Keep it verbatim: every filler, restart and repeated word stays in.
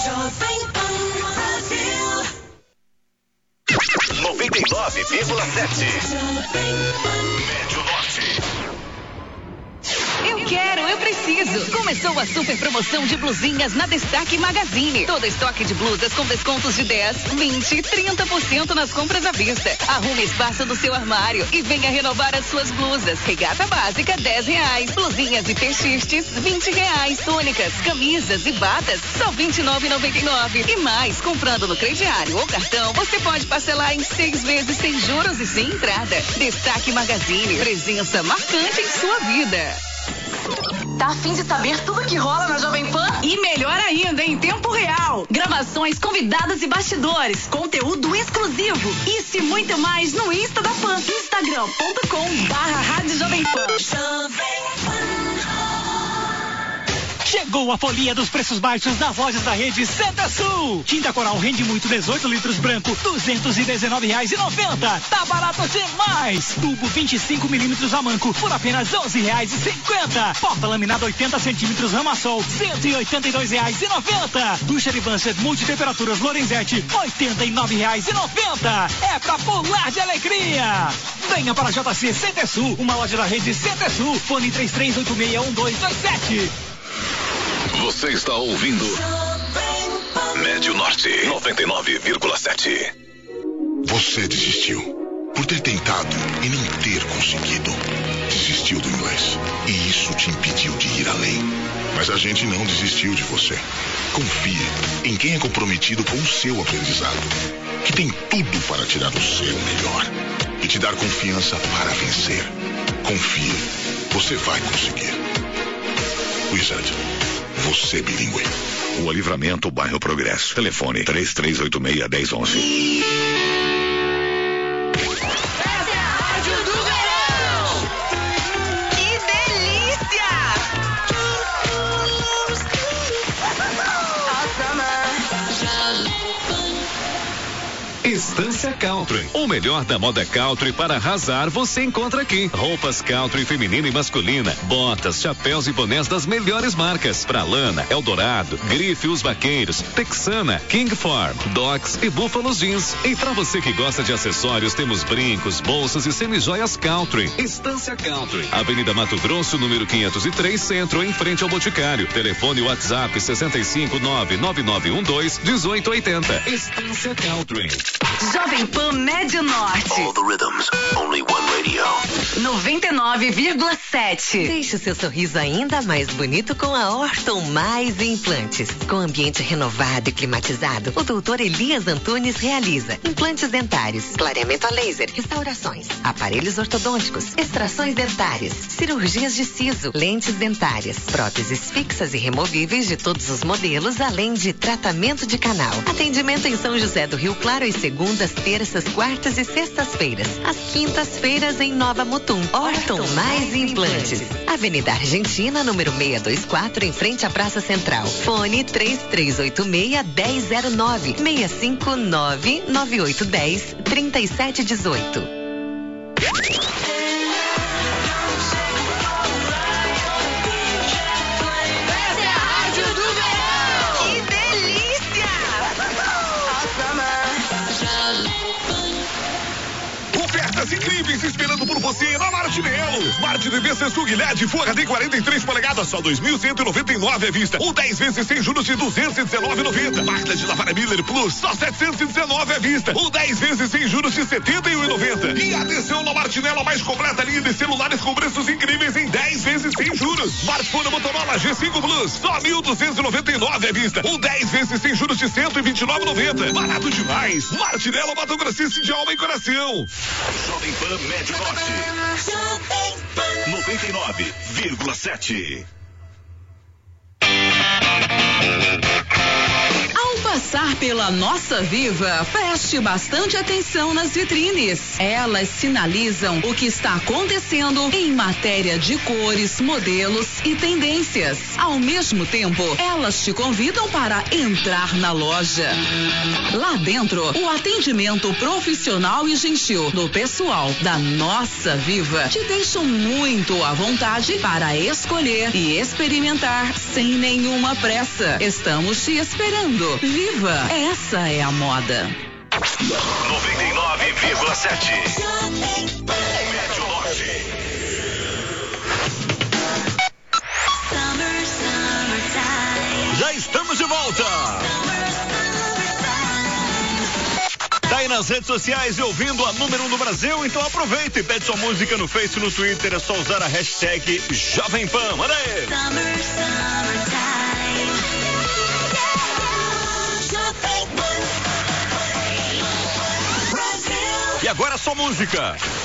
noventa e nove vírgula sete. Médio Norte. Eu quero, eu preciso. Começou a super promoção de blusinhas na Destaque Magazine. Todo estoque de blusas com descontos de dez, vinte, trinta por cento nas compras à vista. Arrume espaço no seu armário e venha renovar as suas blusas. Regata básica, dez reais. Blusinhas e peixistes, vinte reais. Túnicas, camisas e batas, só vinte e nove reais e noventa e nove centavos. E mais, comprando no crediário ou cartão, você pode parcelar em seis vezes sem juros e sem entrada. Destaque Magazine, presença marcante em sua vida. Tá a fim de saber tudo que rola na Jovem Pan? E melhor ainda, em tempo real. Gravações, convidados e bastidores. Conteúdo exclusivo. Isso e muito mais no Insta da Pan. Instagram ponto com barra Rádio Jovem Pan. Chegou a folia dos preços baixos das lojas da rede Centro-Sul. Tinta Coral rende muito dezoito litros branco, duzentos e dezenove reais e noventa centavos. Tá barato demais. Tubo vinte e cinco milímetros a manco por apenas onze reais e cinquenta centavos. Porta laminada oitenta centímetros Ramasol, cento e oitenta e dois reais e noventa centavos. Ducha Advanced multitemperaturas Lorenzetti, oitenta e nove reais e noventa centavos. É pra pular de alegria. Venha para a J C Centro-Sul, uma loja da rede Centro-Sul. Fone três três oito seis um dois dois sete. Você está ouvindo Médio Norte noventa e nove vírgula sete. Você desistiu por ter tentado e nem ter conseguido. Desistiu do inglês e isso te impediu de ir além. Mas a gente não desistiu de você. Confie em quem é comprometido com o seu aprendizado, que tem tudo para tirar o seu melhor e te dar confiança para vencer. Confie, você vai conseguir. Wizard. Você bilíngue. Rua Livramento, bairro Progresso. Telefone três três oito seis, um zero um um. Essa é a Rádio do Verão. Que delícia! Estância Country. O melhor da moda country para arrasar você encontra aqui. Roupas country feminina e masculina, botas, chapéus e bonés das melhores marcas. Pra Lana, Eldorado, Grife Os Vaqueiros, Texana, King Farm, Docs e Buffalo Jeans. E pra você que gosta de acessórios, temos brincos, bolsas e semijoias country. Estância Country. Avenida Mato Grosso, número quinhentos e três, Centro, em frente ao Boticário. Telefone WhatsApp sessenta e cinco, nove nove nove um dois, dezoito oitenta. Estância Country. Jovem Pan Médio Norte. All the rhythms, only one radio. noventa e nove vírgula sete. Deixe o seu sorriso ainda mais bonito com a Orton Mais Implantes. Com ambiente renovado e climatizado, o doutor Elias Antunes realiza implantes dentários, clareamento a laser, restaurações, aparelhos ortodônticos, extrações dentárias, cirurgias de siso, lentes dentárias, próteses fixas e removíveis de todos os modelos, além de tratamento de canal. Atendimento em São José do Rio Claro e segundas, terças, quartas e sextas-feiras. Às quintas-feiras em Nova Mutum. Orton Mais Implantes. Avenida Argentina, número seiscentos e vinte e quatro, em frente à Praça Central. Fone três três oito seis, um zero zero nove, seis cinco nove, nove oito um zero, três sete um oito. Ofertas incríveis esperando por você na Martinello. Smart T V Samsung L E D Full H D quarenta e três polegadas, só dois mil cento e noventa e nove à vista. Ou dez vezes sem juros de duzentos e dezenove reais e noventa centavos. Máquina de lavar Miller Plus, só setecentos e dezenove à vista. Ou dez vezes sem juros de setenta e um reais e noventa centavos. E atenção, na Martinello, a mais completa linha de celulares com preços incríveis em dez vezes sem juros. Smartphone Motorola G cinco Plus, só mil duzentos e noventa e nove à vista. Ou dez vezes sem juros de cento e vinte e nove reais e noventa centavos. Barato demais. Martinello, Mato Grossense de alma e coração. Jovem Pan Médio Norte noventa e nove vírgula sete. Ao passar pela Nossa Viva, preste bastante atenção nas vitrines. Elas sinalizam o que está acontecendo em matéria de cores, modelos e tendências. Ao mesmo tempo, elas te convidam para entrar na loja. Lá dentro, o atendimento profissional e gentil do pessoal da Nossa Viva te deixam muito à vontade para escolher e experimentar sem nenhuma pressa. Estamos te esperando. Viva, essa é a moda. noventa e nove vírgula sete. Médio Norte. Já estamos de volta. Tá aí nas redes sociais e ouvindo a número um do Brasil? Então aproveita e pede sua música no Face e no Twitter. É só usar a hashtag Jovem Pan. Manda aí. Summer, e agora só música.